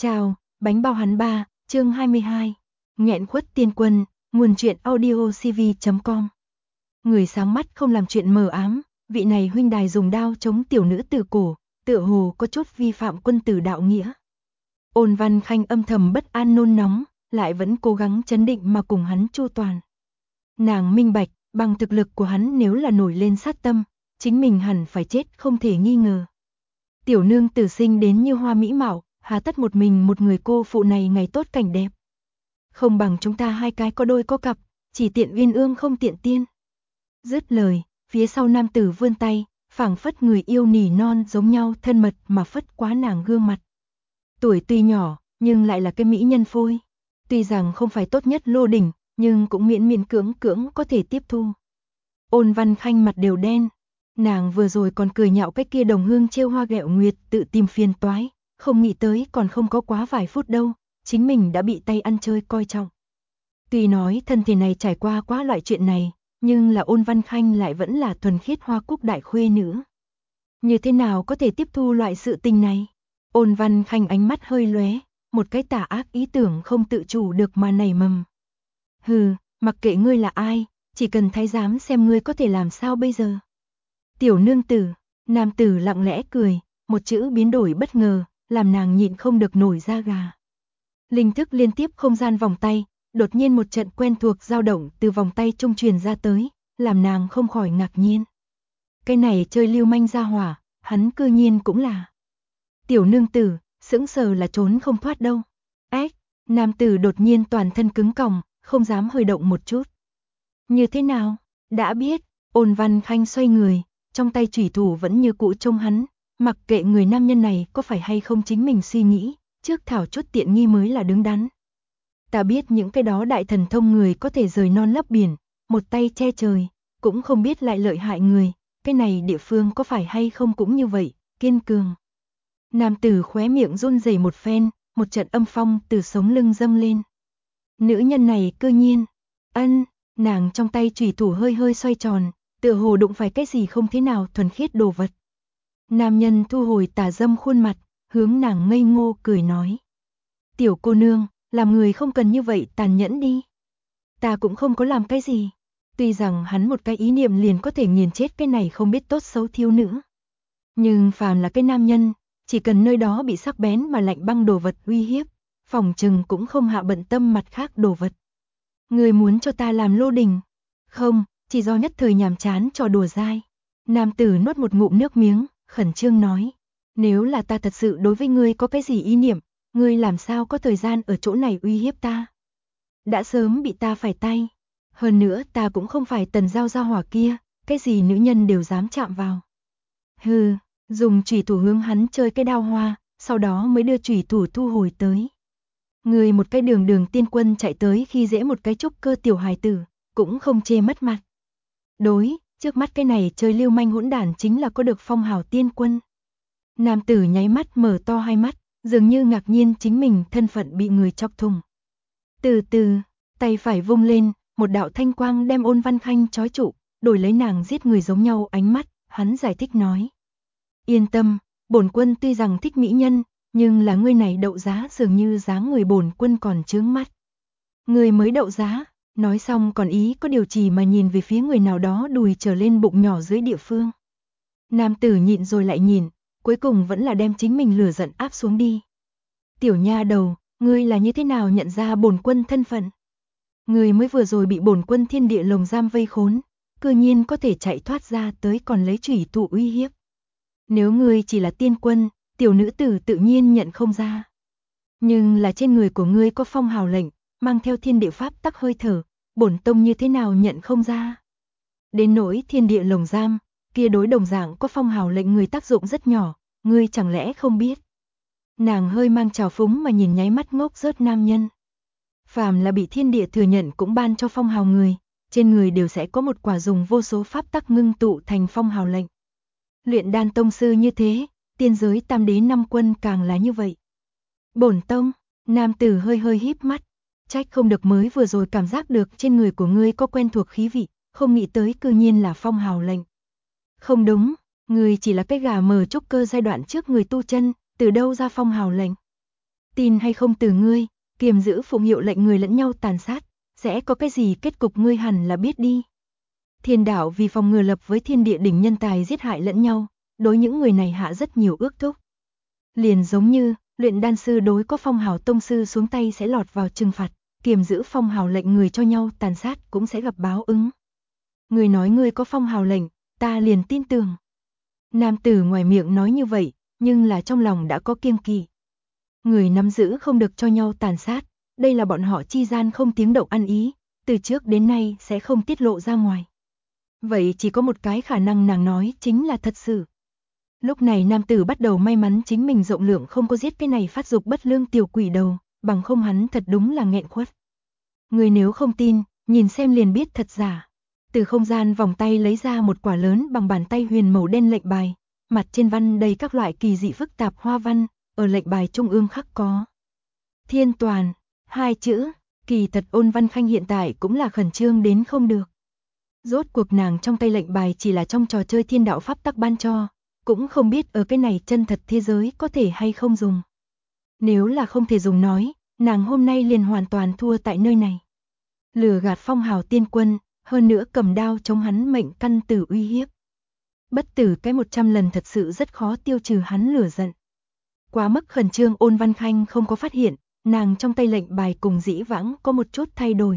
Chào, bánh bao hắn ba, chương 22. Nghẹn khuất tiên quân, nguồn truyện audio cv.com. Người sáng mắt không làm chuyện mờ ám, vị này huynh đài dùng đao chống tiểu nữ từ cổ, tựa hồ có chút vi phạm quân tử đạo nghĩa. Ôn Văn Khanh âm thầm bất an nôn nóng, lại vẫn cố gắng trấn định mà cùng hắn chu toàn. Nàng minh bạch, bằng thực lực của hắn nếu là nổi lên sát tâm, chính mình hẳn phải chết không thể nghi ngờ. Tiểu nương tử sinh đến như hoa mỹ mạo, hà tất một mình một người cô phụ này ngày tốt cảnh đẹp. Không bằng chúng ta hai cái có đôi có cặp, chỉ tiện uyên ương không tiện tiên. Dứt lời, phía sau nam tử vươn tay, phảng phất người yêu nỉ non giống nhau thân mật mà phất quá nàng gương mặt. Tuổi tuy nhỏ, nhưng lại là cái mỹ nhân phôi. Tuy rằng không phải tốt nhất lô đỉnh, nhưng cũng miễn miễn cưỡng có thể tiếp thu. Ôn Văn Khanh mặt đều đen. Nàng vừa rồi còn cười nhạo cái kia đồng hương trêu hoa ghẹo nguyệt tự tìm phiền toái, không nghĩ tới còn không có quá vài phút đâu, chính mình đã bị tay ăn chơi coi trọng. Tuy nói thân thể này trải qua quá loại chuyện này, nhưng là Ôn Văn Khanh lại vẫn là thuần khiết hoa cúc đại khuê nữ. Như thế nào có thể tiếp thu loại sự tình này? Ôn Văn Khanh ánh mắt hơi lóe, một cái tà ác ý tưởng không tự chủ được mà nảy mầm. Hừ, mặc kệ ngươi là ai, chỉ cần thái giám xem ngươi có thể làm sao bây giờ. Tiểu nương tử, nam tử lặng lẽ cười, một chữ biến đổi bất ngờ, làm nàng nhịn không được nổi da gà. Linh thức liên tiếp không gian vòng tay, đột nhiên một trận quen thuộc dao động từ vòng tay trung truyền ra tới, làm nàng không khỏi ngạc nhiên. Cái này chơi lưu manh ra hỏa, hắn cư nhiên cũng là. Tiểu nương tử, sững sờ là trốn không thoát đâu. Ếch, nam tử đột nhiên toàn thân cứng còng, không dám hơi động một chút. Như thế nào? Đã biết, Ôn Văn Khanh xoay người, trong tay chủy thủ vẫn như cũ trông hắn, mặc kệ người nam nhân này có phải hay không chính mình suy nghĩ, trước thảo chút tiện nghi mới là đứng đắn. Ta biết những cái đó đại thần thông người có thể rời non lấp biển, một tay che trời, cũng không biết lại lợi hại người, cái này địa phương có phải hay không cũng như vậy, kiên cường. Nam tử khóe miệng run rẩy một phen, một trận âm phong từ sống lưng dâng lên. Nữ nhân này cư nhiên, nàng trong tay chủy thủ hơi hơi xoay tròn, tựa hồ đụng phải cái gì không thế nào thuần khiết đồ vật. Nam nhân thu hồi tà dâm khuôn mặt, hướng nàng ngây ngô cười nói. Tiểu cô nương, làm người không cần như vậy tàn nhẫn đi. Ta cũng không có làm cái gì. Tuy rằng hắn một cái ý niệm liền có thể nghiền chết cái này không biết tốt xấu thiếu nữ. Nhưng phàm là cái nam nhân, chỉ cần nơi đó bị sắc bén mà lạnh băng đồ vật uy hiếp, phòng trừng cũng không hạ bận tâm mặt khác đồ vật. Người muốn cho ta làm lô đình? Không, chỉ do nhất thời nhàm chán trò đùa dai. Nam tử nuốt một ngụm nước miếng, khẩn trương nói. Nếu là ta thật sự đối với ngươi có cái gì ý niệm, ngươi làm sao có thời gian ở chỗ này uy hiếp ta? Đã sớm bị ta phải tay. Hơn nữa ta cũng không phải tần giao gia hỏa kia, cái gì nữ nhân đều dám chạm vào. Hừ, dùng chủy thủ hướng hắn chơi cái đao hoa, sau đó mới đưa chủy thủ thu hồi tới. Người một cái đường tiên quân chạy tới khi dễ một cái trúc cơ tiểu hài tử, cũng không chê mất mặt. Đối, trước mắt cái này chơi lưu manh hỗn đản chính là có được phong hào tiên quân. Nam tử nháy mắt mở to hai mắt, dường như ngạc nhiên chính mình thân phận bị người chọc thùng. Từ từ, tay phải vung lên, một đạo thanh quang đem Ôn Văn Khanh trói trụ, đổi lấy nàng giết người giống nhau ánh mắt, hắn giải thích nói. Yên tâm, bổn quân tuy rằng thích mỹ nhân, nhưng là ngươi này đậu giá dường như dáng người bổn quân còn chướng mắt. Ngươi mới đậu giá, nói xong còn ý có điều chỉ mà nhìn về phía người nào đó đùi trở lên bụng nhỏ dưới địa phương. Nam tử nhịn rồi lại nhìn, cuối cùng vẫn là đem chính mình lửa giận áp xuống đi. Tiểu nha đầu, ngươi là như thế nào nhận ra bổn quân thân phận? Ngươi mới vừa rồi bị bổn quân thiên địa lồng giam vây khốn, cư nhiên có thể chạy thoát ra tới còn lấy chủy thủ uy hiếp. Nếu ngươi chỉ là tiên quân, tiểu nữ tử tự nhiên nhận không ra. Nhưng là trên người của ngươi có phong hào lệnh, mang theo thiên địa pháp tắc hơi thở, bổn tông như thế nào nhận không ra. Đến nỗi thiên địa lồng giam, kia đối đồng dạng có phong hào lệnh người tác dụng rất nhỏ, ngươi chẳng lẽ không biết. Nàng hơi mang trào phúng mà nhìn nháy mắt ngốc rớt nam nhân. Phàm là bị thiên địa thừa nhận cũng ban cho phong hào người, trên người đều sẽ có một quả dùng vô số pháp tắc ngưng tụ thành phong hào lệnh. Luyện đan tông sư như thế, tiên giới tam đế năm quân càng là như vậy. Bổn tông, nam tử hơi hơi híp mắt, trách không được mới vừa rồi cảm giác được trên người của ngươi có quen thuộc khí vị, không nghĩ tới cư nhiên là phong hào lệnh. Không đúng, ngươi chỉ là cái gà mờ trúc cơ giai đoạn trước người tu chân, từ đâu ra phong hào lệnh? tin hay không từ ngươi, kiềm giữ phụng hiệu lệnh người lẫn nhau tàn sát, sẽ có cái gì kết cục ngươi hẳn là biết đi. Thiên đạo vì phòng ngừa lập với thiên địa đỉnh nhân tài giết hại lẫn nhau, đối những người này hạ rất nhiều ước thúc. Liền giống như, luyện đan sư đối có phong hào tông sư xuống tay sẽ lọt vào trừng phạt, kiềm giữ phong hào lệnh người cho nhau tàn sát cũng sẽ gặp báo ứng. Người nói ngươi có phong hào lệnh, ta liền tin tưởng. Nam tử ngoài miệng nói như vậy, nhưng là trong lòng đã có kiêng kỵ. Người nắm giữ không được cho nhau tàn sát, đây là bọn họ chi gian không tiếng động ăn ý, từ trước đến nay sẽ không tiết lộ ra ngoài. Vậy chỉ có một cái khả năng nàng nói chính là thật sự. Lúc này nam tử bắt đầu may mắn chính mình rộng lượng không có giết cái này phát dục bất lương tiểu quỷ đầu, bằng không hắn thật đúng là nghẹn khuất. Người nếu không tin, nhìn xem liền biết thật giả. Từ không gian vòng tay lấy ra một quả lớn bằng bàn tay huyền màu đen lệnh bài, mặt trên văn đầy các loại kỳ dị phức tạp hoa văn, ở lệnh bài trung ương khắc có Thiên Toàn, 2 chữ, kỳ thật Ôn Văn Khanh hiện tại cũng là khẩn trương đến không được. Rốt cuộc nàng trong tay lệnh bài chỉ là trong trò chơi thiên đạo pháp tắc ban cho, cũng không biết ở cái này chân thật thế giới có thể hay không dùng. Nếu là không thể dùng nói, nàng hôm nay liền hoàn toàn thua tại nơi này. Lừa gạt phong hào tiên quân, hơn nữa cầm đao chống hắn mệnh căn tử uy hiếp. Bất tử cái 100 lần thật sự rất khó tiêu trừ hắn lửa giận. Quá mức khẩn trương Ôn Văn Khanh không có phát hiện, nàng trong tay lệnh bài cùng dĩ vãng có một chút thay đổi.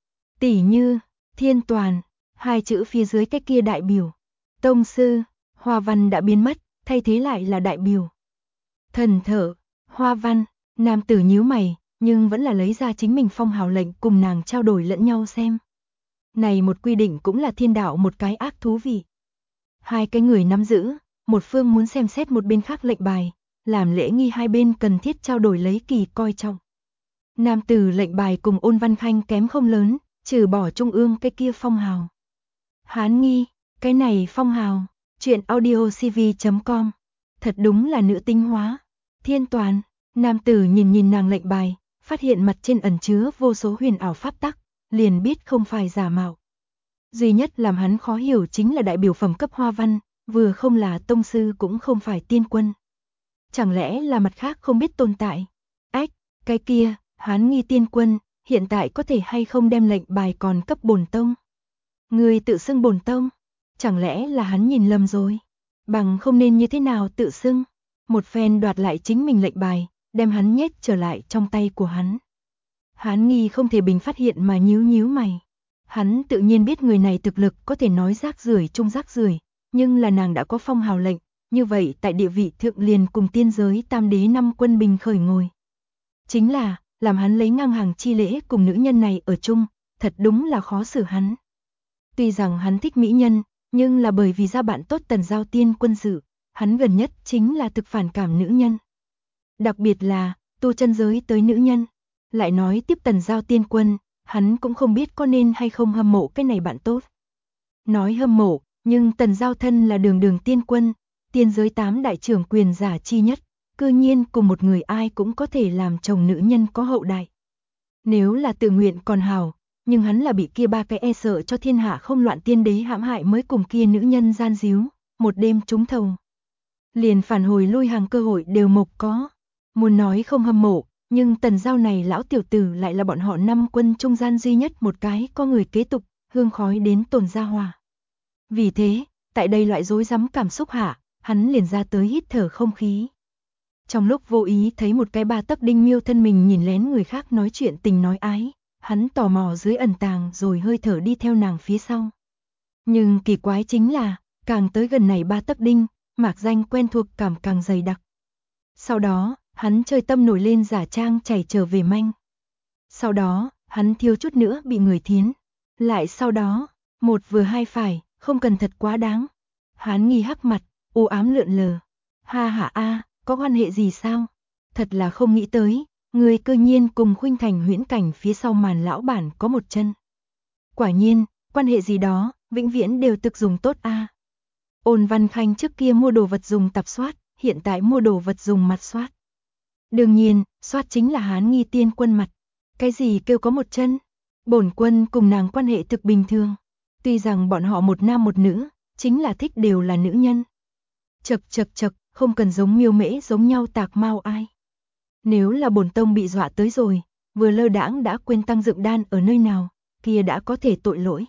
Tỉ như, Thiên Toàn, 2 chữ phía dưới cái kia đại biểu. Tông sư, hoa văn đã biến mất, thay thế lại là đại biểu. Thần thở, hoa văn, nam tử nhíu mày, nhưng vẫn là lấy ra chính mình phong hào lệnh cùng nàng trao đổi lẫn nhau xem. Này một quy định cũng là thiên đạo một cái ác thú vị. 2 cái người nắm giữ, một phương muốn xem xét một bên khác lệnh bài, làm lễ nghi hai bên cần thiết trao đổi lấy kỳ coi trọng. Nam tử lệnh bài cùng Ôn Văn Khanh kém không lớn, trừ bỏ trung ương cái kia phong hào. Hán nghi, cái này phong hào, chuyện audiocv.com, thật đúng là nữ tinh hóa. Thiên Toàn, nam tử nhìn nàng lệnh bài, phát hiện mặt trên ẩn chứa vô số huyền ảo pháp tắc, liền biết không phải giả mạo. Duy nhất làm hắn khó hiểu chính là đại biểu phẩm cấp hoa văn, vừa không là tông sư cũng không phải tiên quân. Chẳng lẽ là mặt khác không biết tồn tại? Ách, cái kia, Hán nghi tiên quân, hiện tại có thể hay không đem lệnh bài còn cấp bổn tông? Người tự xưng bổn tông, chẳng lẽ là hắn nhìn lầm rồi? Bằng không nên như thế nào tự xưng? Một phen đoạt lại chính mình lệnh bài, đem hắn nhét trở lại trong tay của hắn. Hán nghi không thể bình phát hiện mà nhíu mày. Hắn tự nhiên biết người này thực lực có thể nói rác rưởi chung rác rưởi, nhưng là nàng đã có phong hào lệnh, như vậy tại địa vị thượng liền cùng tiên giới tam đế 5 quân bình khởi ngồi. Chính là, làm hắn lấy ngang hàng chi lễ cùng nữ nhân này ở chung, thật đúng là khó xử hắn. Tuy rằng hắn thích mỹ nhân, nhưng là bởi vì ra bạn tốt Tần Giao tiên quân sự, hắn gần nhất chính là thực phản cảm nữ nhân. Đặc biệt là, tu chân giới tới nữ nhân. Lại nói tiếp Tần Giao tiên quân, hắn cũng không biết có nên hay không hâm mộ cái này bạn tốt. Nói hâm mộ, nhưng Tần Giao thân là đường tiên quân, tiên giới 8 đại trưởng quyền giả chi nhất, cư nhiên cùng một người ai cũng có thể làm chồng nữ nhân có hậu đại. Nếu là tự nguyện còn hào, nhưng hắn là bị kia 3 cái e sợ cho thiên hạ không loạn tiên đế hãm hại mới cùng kia nữ nhân gian díu, một đêm trúng thầu. Liền phản hồi lui hàng cơ hội đều mộc có. Muốn nói không hâm mộ, nhưng Tần Giao này lão tiểu tử lại là bọn họ 5 quân trung gian duy nhất một cái có người kế tục, hương khói đến tồn gia hòa. Vì thế, tại đây loại rối rắm cảm xúc hạ, hắn liền ra tới hít thở không khí. Trong lúc vô ý thấy một cái 3 tấc đinh miêu thân mình nhìn lén người khác nói chuyện tình nói ái, hắn tò mò dưới ẩn tàng rồi hơi thở đi theo nàng phía sau. Nhưng kỳ quái chính là, càng tới gần này 3 tấc đinh, mạc danh quen thuộc cảm càng dày đặc. Sau đó, hắn chơi tâm nổi lên giả trang chảy trở về manh. Sau đó, hắn thiếu chút nữa bị người thiến. Lại sau đó, một vừa hai phải, không cần thật quá đáng. Hắn nghi hắc mặt, u ám lượn lờ. Ha hả a, có quan hệ gì sao? Thật là không nghĩ tới, người cơ nhiên cùng khuynh thành huyễn cảnh phía sau màn lão bản có một chân. Quả nhiên, quan hệ gì đó, vĩnh viễn đều thực dùng tốt a. Ôn Văn Khanh trước kia mua đồ vật dùng tạp soát, hiện tại mua đồ vật dùng mặt soát. Đương nhiên, soát chính là Hán nghi tiên quân mặt. Cái gì kêu có một chân? Bổn quân cùng nàng quan hệ thực bình thường. Tuy rằng bọn họ một nam một nữ, chính là thích đều là nữ nhân. Chật, không cần giống miêu mễ giống nhau tạc mau ai. Nếu là bổn tông bị dọa tới rồi, vừa lơ đãng đã quên tăng dựng đan ở nơi nào, kia đã có thể tội lỗi.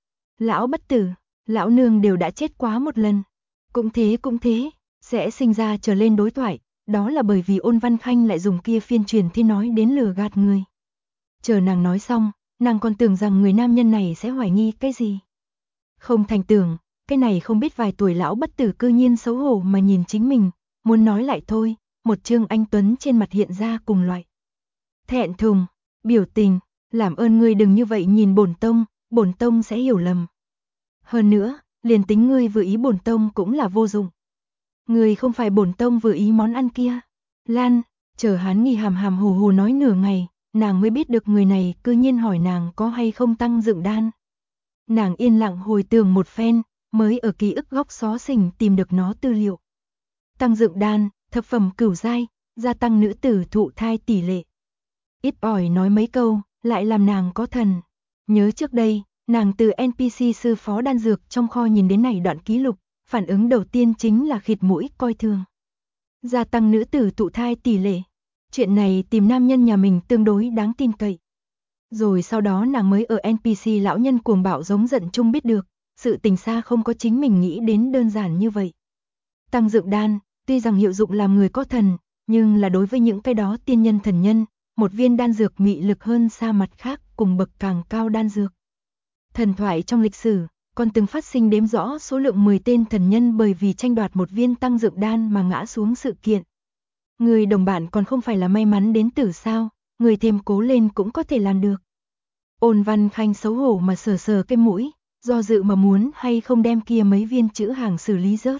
Lão bất tử, lão nương đều đã chết quá một lần. Cũng thế, sẽ sinh ra trở lên đối thoại, đó là bởi vì Ôn Văn Khanh lại dùng kia phiên truyền thi nói đến lừa gạt người. Chờ nàng nói xong, nàng còn tưởng rằng người nam nhân này sẽ hoài nghi cái gì. Không thành tưởng, cái này không biết vài tuổi lão bất tử cư nhiên xấu hổ mà nhìn chính mình, muốn nói lại thôi, một trương anh tuấn trên mặt hiện ra cùng loại thẹn thùng, biểu tình, làm ơn ngươi đừng như vậy nhìn bổn tông sẽ hiểu lầm. Hơn nữa, liền tính ngươi vừa ý bổn tông cũng là vô dụng. Ngươi không phải bổn tông vừa ý món ăn kia. Lan, chờ Hán Nghi hàm hàm hồ hồ nói nửa ngày, nàng mới biết được người này cư nhiên hỏi nàng có hay không tăng dựng đan. Nàng yên lặng hồi tưởng một phen, mới ở ký ức góc xó xỉnh tìm được nó tư liệu. Tăng dựng đan, thập phẩm cửu giai, gia tăng nữ tử thụ thai tỷ lệ. Ít ỏi nói mấy câu, lại làm nàng có thần. Nhớ trước đây, nàng từ NPC sư phó đan dược trong kho nhìn đến này đoạn ký lục, phản ứng đầu tiên chính là khịt mũi coi thường. Gia tăng nữ tử thụ thai tỷ lệ. Chuyện này tìm nam nhân nhà mình tương đối đáng tin cậy. Rồi sau đó nàng mới ở NPC lão nhân cuồng bạo giống giận chung biết được, sự tình xa không có chính mình nghĩ đến đơn giản như vậy. Tăng dựng đan, tuy rằng hiệu dụng làm người có thần, nhưng là đối với những cái đó tiên nhân thần nhân, một viên đan dược mị lực hơn xa mặt khác cùng bậc càng cao đan dược. Thần thoại trong lịch sử, còn từng phát sinh đếm rõ số lượng 10 tên thần nhân bởi vì tranh đoạt một viên tăng dựng đan mà ngã xuống sự kiện. Người đồng bạn còn không phải là may mắn đến tử sao, người thêm cố lên cũng có thể làm được. Ôn Văn Khanh xấu hổ mà sờ sờ cái mũi, do dự mà muốn hay không đem kia mấy viên chữ hàng xử lý rớt.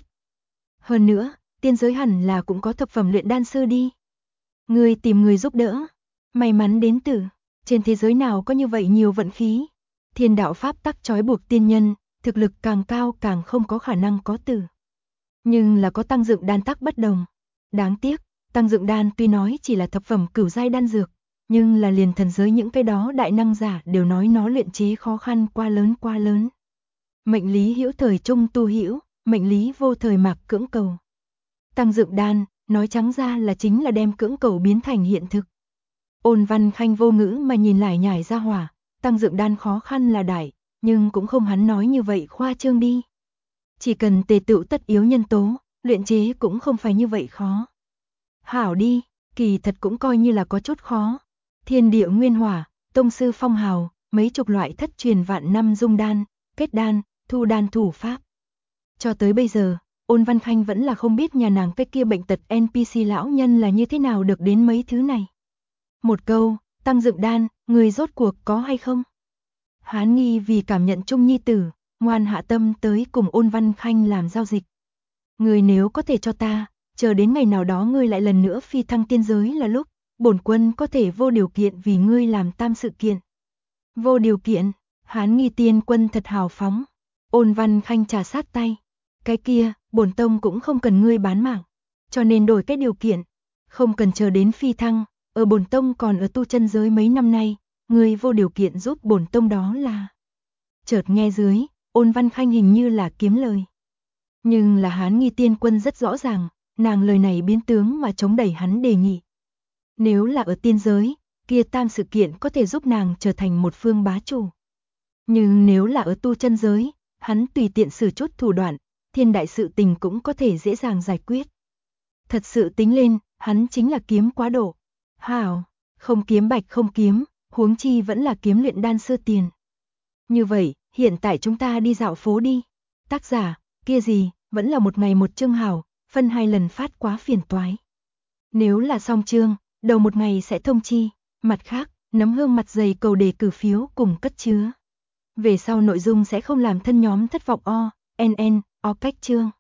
Hơn nữa, tiên giới hẳn là cũng có thập phẩm luyện đan sư đi. Người tìm người giúp đỡ, may mắn đến tử, trên thế giới nào có như vậy nhiều vận khí. Thiên đạo pháp tắc trói buộc tiên nhân, thực lực càng cao càng không có khả năng có tử. Nhưng là có tăng dựng đan tắc bất đồng. Đáng tiếc, tăng dựng đan tuy nói chỉ là thập phẩm cửu giai đan dược, nhưng là liền thần giới những cái đó đại năng giả đều nói nó luyện chế khó khăn quá lớn. Mệnh lý hữu thời trung tu hữu, mệnh lý vô thời mạc cưỡng cầu. Tăng dựng đan, nói trắng ra là chính là đem cưỡng cầu biến thành hiện thực. Ôn Văn Khanh vô ngữ mà nhìn lại nhải ra hỏa, tăng dựng đan khó khăn là đại, nhưng cũng không hắn nói như vậy khoa trương đi. Chỉ cần tề tựu tất yếu nhân tố, luyện chế cũng không phải như vậy khó. Hảo đi, kỳ thật cũng coi như là có chút khó. Thiên địa nguyên hỏa, tông sư phong hào, mấy chục loại thất truyền vạn năm dung đan, kết đan, thu đan thủ pháp. Cho tới bây giờ, Ôn Văn Khanh vẫn là không biết nhà nàng cái kia bệnh tật NPC lão nhân là như thế nào được đến mấy thứ này. Một câu, tăng dựng đan, người rốt cuộc có hay không? Hán Nghi vì cảm nhận chung nhi tử, ngoan hạ tâm tới cùng Ôn Văn Khanh làm giao dịch. Người nếu có thể cho ta, chờ đến ngày nào đó ngươi lại lần nữa phi thăng tiên giới là lúc, bổn quân có thể vô điều kiện vì ngươi làm tam sự kiện. Vô điều kiện, Hán Nghi tiên quân thật hào phóng. Ôn Văn Khanh trà sát tay. Cái kia, bổn tông cũng không cần ngươi bán mạng, cho nên đổi cái điều kiện. Không cần chờ đến phi thăng, ở bổn tông còn ở tu chân giới mấy năm nay, ngươi vô điều kiện giúp bổn tông đó là. Chợt nghe dưới, Ôn Văn Khanh hình như là kiếm lời. Nhưng là Hán Nghi tiên quân rất rõ ràng, nàng lời này biến tướng mà chống đẩy hắn đề nghị. Nếu là ở tiên giới, kia tam sự kiện có thể giúp nàng trở thành một phương bá chủ. Nhưng nếu là ở tu chân giới, hắn tùy tiện sử chút thủ đoạn, thiên đại sự tình cũng có thể dễ dàng giải quyết. Thật sự tính lên, hắn chính là kiếm quá độ. Hảo, không kiếm bạch không kiếm, huống chi vẫn là kiếm luyện đan sư tiền. Như vậy, hiện tại chúng ta đi dạo phố đi. Tác giả, kia gì, vẫn là một ngày một chương hảo, phân 2 lần phát quá phiền toái. Nếu là song chương, đầu một ngày sẽ thông chi, mặt khác, nấm hương mặt dày cầu đề cử phiếu cùng cất chứa. Về sau nội dung sẽ không làm thân nhóm thất vọng o cách chương.